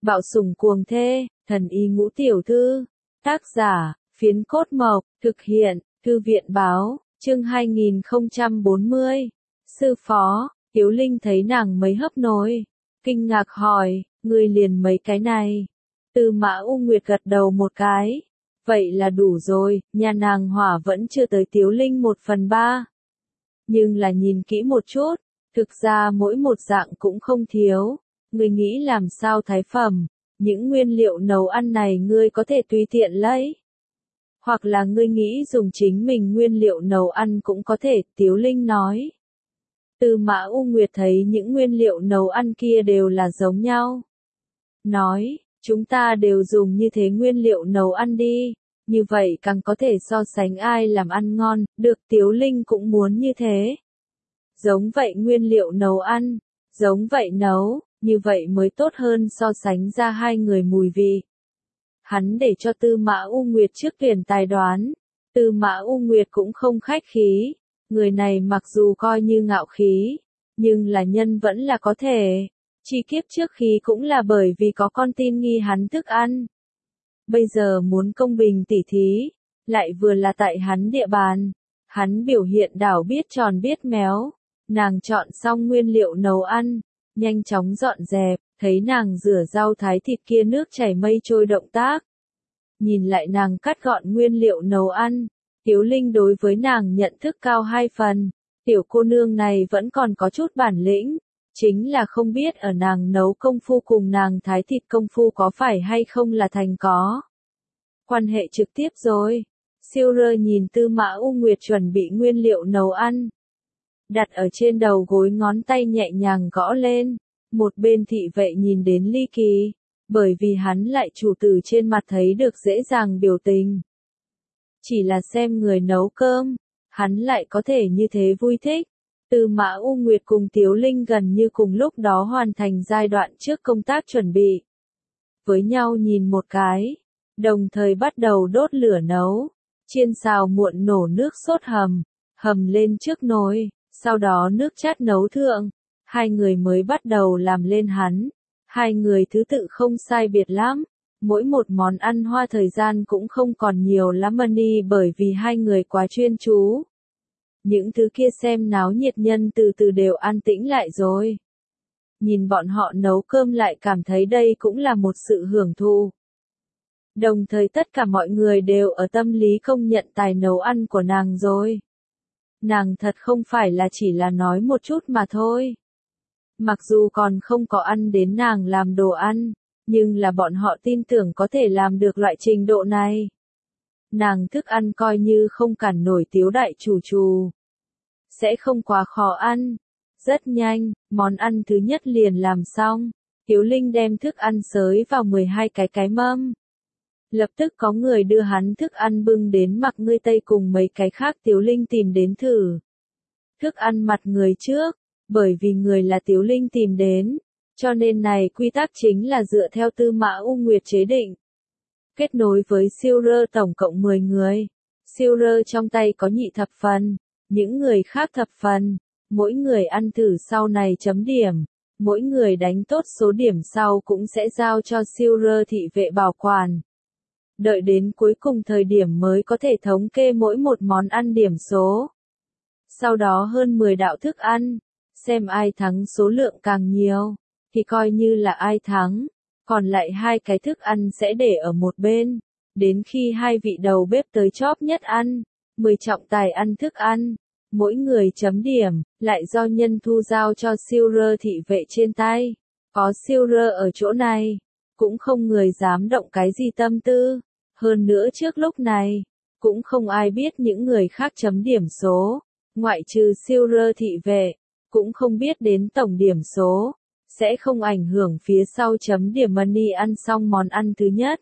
Bạo sủng cuồng thê, thần y ngũ tiểu thư. Tác giả, Phiến Cốt Mộc, thực hiện, Thư viện báo, chương 2040. Sư phó, Tiếu Linh thấy nàng mấy hấp nồi, kinh ngạc hỏi, ngươi liền mấy cái này. Tư Mã U Nguyệt gật đầu một cái. Vậy là đủ rồi, nhà nàng hỏa vẫn chưa tới Tiếu Linh 1/3. Nhưng là nhìn kỹ một chút, thực ra mỗi một dạng cũng không thiếu. Ngươi nghĩ làm sao thái phẩm, những nguyên liệu nấu ăn này ngươi có thể tùy tiện lấy. Hoặc là ngươi nghĩ dùng chính mình nguyên liệu nấu ăn cũng có thể, Tiếu Linh nói. Tư Mã U Nguyệt thấy những nguyên liệu nấu ăn kia đều là giống nhau. Nói, chúng ta đều dùng như thế nguyên liệu nấu ăn đi, như vậy càng có thể so sánh ai làm ăn ngon, được Tiếu Linh cũng muốn như thế. Giống vậy nguyên liệu nấu ăn, giống vậy nấu, như vậy mới tốt hơn so sánh ra hai người mùi vị. Hắn để cho Tư Mã U Nguyệt trước tuyển tài đoán, Tư Mã U Nguyệt cũng không khách khí, người này mặc dù coi như ngạo khí, nhưng là nhân vẫn là có thể, chi kiếp trước khi cũng là bởi vì có con tin nghi hắn thức ăn. Bây giờ muốn công bình tỉ thí, lại vừa là tại hắn địa bàn, hắn biểu hiện đảo biết tròn biết méo, nàng chọn xong nguyên liệu nấu ăn, nhanh chóng dọn dẹp, thấy nàng rửa rau thái thịt kia nước chảy mây trôi động tác. Nhìn lại nàng cắt gọn nguyên liệu nấu ăn, Tiếu Linh đối với nàng nhận thức cao 2 phần, tiểu cô nương này vẫn còn có chút bản lĩnh, chính là không biết ở nàng nấu công phu cùng nàng thái thịt công phu có phải hay không là thành có. Quan hệ trực tiếp rồi, siêu rơ nhìn Tư Mã U Nguyệt chuẩn bị nguyên liệu nấu ăn. Đặt ở trên đầu gối ngón tay nhẹ nhàng gõ lên, một bên thị vệ nhìn đến ly kỳ, bởi vì hắn lại chủ tử trên mặt thấy được dễ dàng biểu tình. Chỉ là xem người nấu cơm, hắn lại có thể như thế vui thích. Tư Mã U Nguyệt cùng Tiếu Linh gần như cùng lúc đó hoàn thành giai đoạn trước công tác chuẩn bị. Với nhau nhìn một cái, đồng thời bắt đầu đốt lửa nấu, chiên xào muộn nổ nước sốt hầm lên trước nồi, sau đó nước chát nấu thượng, hai người mới bắt đầu làm lên hắn. Hai người thứ tự không sai biệt lắm, mỗi một món ăn hoa thời gian cũng không còn nhiều lắm money bởi vì hai người quá chuyên chú. Những thứ kia xem náo nhiệt nhân từ từ đều an tĩnh lại rồi. Nhìn bọn họ nấu cơm lại cảm thấy đây cũng là một sự hưởng thụ. Đồng thời tất cả mọi người đều ở tâm lý công nhận tài nấu ăn của nàng rồi. Nàng thật không phải là chỉ là nói một chút mà thôi. Mặc dù còn không có ăn đến nàng làm đồ ăn, nhưng là bọn họ tin tưởng có thể làm được loại trình độ này. Nàng thức ăn coi như không cản nổi Tiếu đại chủ. Sẽ không quá khó ăn. Rất nhanh, món ăn thứ nhất liền làm xong. Tiếu Linh đem thức ăn xới vào 12 cái mâm. Lập tức có người đưa hắn thức ăn bưng đến mặc ngươi Tây cùng mấy cái khác Tiếu Linh tìm đến thử. Thức ăn mặt người trước, bởi vì người là Tiếu Linh tìm đến, cho nên này quy tắc chính là dựa theo Tư Mã U Nguyệt chế định. Kết nối với siêu rơ tổng cộng 10 người, siêu rơ trong tay có nhị thập phần, những người khác thập phần, mỗi người ăn thử sau này chấm điểm, mỗi người đánh tốt số điểm sau cũng sẽ giao cho siêu rơ thị vệ bảo quản. Đợi đến cuối cùng thời điểm mới có thể thống kê mỗi một món ăn điểm số. Sau đó hơn 10 đạo thức ăn, xem ai thắng số lượng càng nhiều, thì coi như là ai thắng, còn lại 2 cái thức ăn sẽ để ở một bên, đến khi 2 vị đầu bếp tới chóp nhất ăn, 10 trọng tài ăn thức ăn, mỗi người chấm điểm, lại do nhân thu giao cho siêu rơ thị vệ trên tay, có siêu rơ ở chỗ này, cũng không người dám động cái gì tâm tư, hơn nữa trước lúc này, cũng không ai biết những người khác chấm điểm số, ngoại trừ siêu rơ thị vệ, cũng không biết đến tổng điểm số, sẽ không ảnh hưởng phía sau chấm điểm money ăn xong món ăn thứ nhất.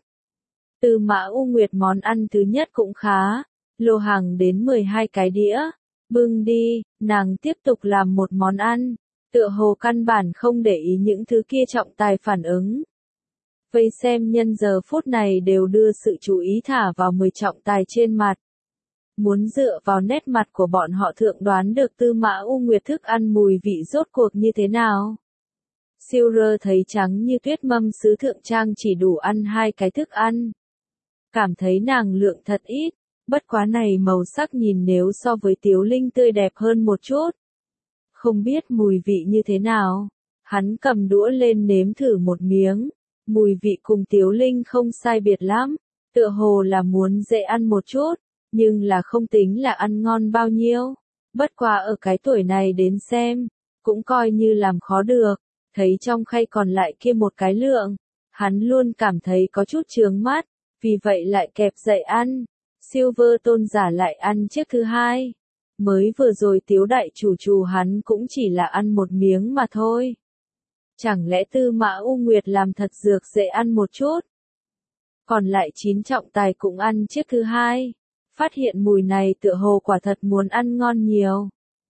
Tư Mã U Nguyệt món ăn thứ nhất cũng khá, lô hàng đến 12 cái đĩa, bưng đi, nàng tiếp tục làm một món ăn, tựa hồ căn bản không để ý những thứ kia trọng tài phản ứng. Vây xem nhân giờ phút này đều đưa sự chú ý thả vào 10 trọng tài trên mặt. Muốn dựa vào nét mặt của bọn họ thượng đoán được Tư Mã U Nguyệt thức ăn mùi vị rốt cuộc như thế nào. Siêu rơ thấy trắng như tuyết mâm sứ thượng trang chỉ đủ ăn 2 cái thức ăn. Cảm thấy nàng lượng thật ít, bất quá này màu sắc nhìn nếu so với Tiếu Linh tươi đẹp hơn một chút. Không biết mùi vị như thế nào, hắn cầm đũa lên nếm thử một miếng, mùi vị cùng Tiếu Linh không sai biệt lắm, tựa hồ là muốn dễ ăn một chút, nhưng là không tính là ăn ngon bao nhiêu. Bất quá ở cái tuổi này đến xem, cũng coi như làm khó được, thấy trong khay còn lại kia một cái lượng, hắn luôn cảm thấy có chút chướng mắt, vì vậy lại kẹp dậy ăn. Silver tôn giả lại ăn chiếc thứ 2. Mới vừa rồi Tiếu đại chủ hắn cũng chỉ là ăn một miếng mà thôi. Chẳng lẽ Tư Mã U Nguyệt làm thật dược dễ ăn một chút? Còn lại 9 trọng tài cũng ăn chiếc thứ 2. Phát hiện mùi này tựa hồ quả thật muốn ăn ngon nhiều.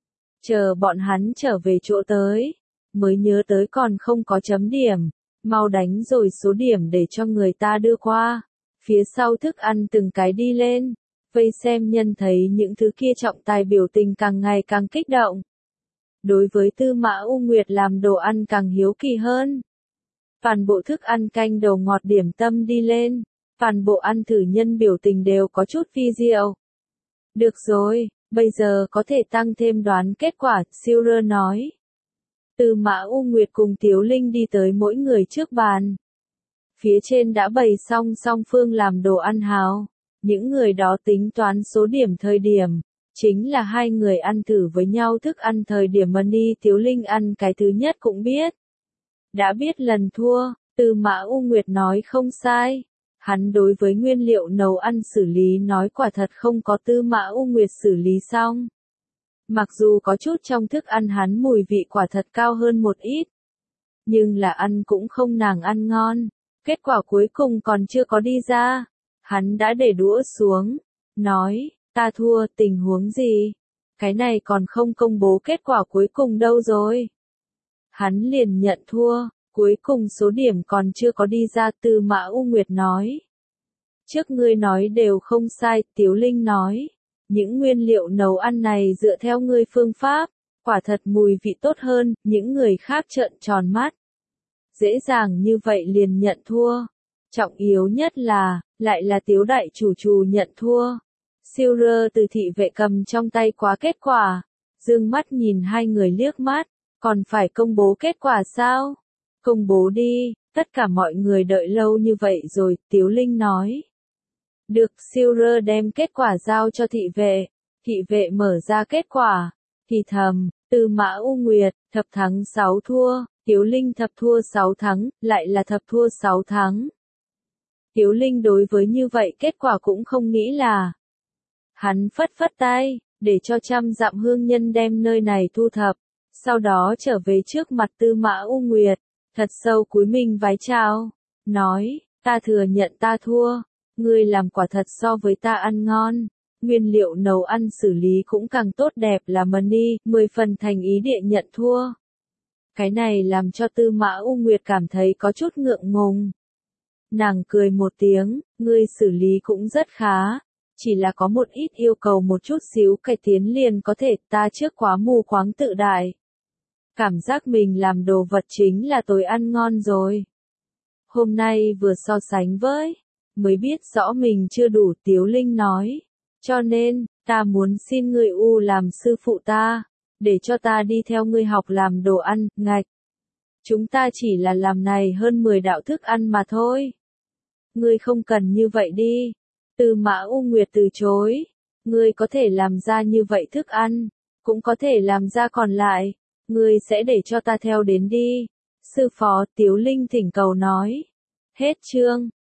Chờ bọn hắn trở về chỗ tới, mới nhớ tới còn không có chấm điểm, mau đánh rồi số điểm để cho người ta đưa qua. Phía sau thức ăn từng cái đi lên, vây xem nhân thấy những thứ kia trọng tài biểu tình càng ngày càng kích động. Đối với Tư Mã U Nguyệt làm đồ ăn càng hiếu kỳ hơn. Toàn bộ thức ăn canh đầu ngọt điểm tâm đi lên, toàn bộ ăn thử nhân biểu tình đều có chút vi diệu. Được rồi, bây giờ có thể tăng thêm đoán kết quả, Silver nói. Tư Mã U Nguyệt cùng Tiếu Linh đi tới mỗi người trước bàn. Phía trên đã bày xong song phương làm đồ ăn hào. Những người đó tính toán số điểm thời điểm, chính là 2 người ăn thử với nhau thức ăn thời điểm Mani Tiếu Linh ăn cái thứ nhất cũng biết. Đã biết lần thua, Tư Mã U Nguyệt nói không sai. Hắn đối với nguyên liệu nấu ăn xử lý nói quả thật không có Tư Mã U Nguyệt xử lý xong. Mặc dù có chút trong thức ăn hắn mùi vị quả thật cao hơn một ít, nhưng là ăn cũng không nàng ăn ngon. Kết quả cuối cùng còn chưa có đi ra. Hắn đã để đũa xuống, nói, ta thua, tình huống gì? Cái này còn không công bố kết quả cuối cùng đâu rồi. Hắn liền nhận thua, cuối cùng số điểm còn chưa có đi ra. Tư Mã U Nguyệt nói. Trước ngươi nói đều không sai, Tiếu Linh nói. Những nguyên liệu nấu ăn này dựa theo ngươi phương pháp, quả thật mùi vị tốt hơn, những người khác trợn tròn mắt. Dễ dàng như vậy liền nhận thua. Trọng yếu nhất là, lại là Tiếu đại chủ nhận thua. Silver từ thị vệ cầm trong tay quá kết quả, dương mắt nhìn 2 người liếc mắt, còn phải công bố kết quả sao? Công bố đi, tất cả mọi người đợi lâu như vậy rồi, Tiếu Linh nói. Được, Silver đem kết quả giao cho thị vệ mở ra kết quả, thì thầm, Tư Mã U Nguyệt, thập thắng 6 thua, Tiếu Linh thập thua 6 thắng, lại là thập thua 6 thắng. Tiếu Linh đối với như vậy kết quả cũng không nghĩ là. Hắn phất phất tay, để cho 100 dặm hương nhân đem nơi này thu thập, sau đó trở về trước mặt Tư Mã U Nguyệt, thật sâu cúi mình vái chào, nói, ta thừa nhận ta thua, ngươi làm quả thật so với ta ăn ngon, nguyên liệu nấu ăn xử lý cũng càng tốt đẹp là Mani, 10 phần thành ý địa nhận thua. Cái này làm cho Tư Mã U Nguyệt cảm thấy có chút ngượng ngùng. Nàng cười một tiếng, ngươi xử lý cũng rất khá, chỉ là có một ít yêu cầu một chút xíu cải tiến liền có thể, ta trước quá mù quáng tự đại. Cảm giác mình làm đồ vật chính là tối ăn ngon rồi. Hôm nay vừa so sánh với, mới biết rõ mình chưa đủ, Tiếu Linh nói. Cho nên, ta muốn xin ngươi làm sư phụ ta, để cho ta đi theo ngươi học làm đồ ăn, ngạch. Chúng ta chỉ là làm này hơn 10 đạo thức ăn mà thôi. Ngươi không cần như vậy đi. Tư Mã U Nguyệt từ chối. Ngươi có thể làm ra như vậy thức ăn, cũng có thể làm ra còn lại. Ngươi sẽ để cho ta theo đến đi. Sư phó, Tiếu Linh thỉnh cầu nói. Hết chương.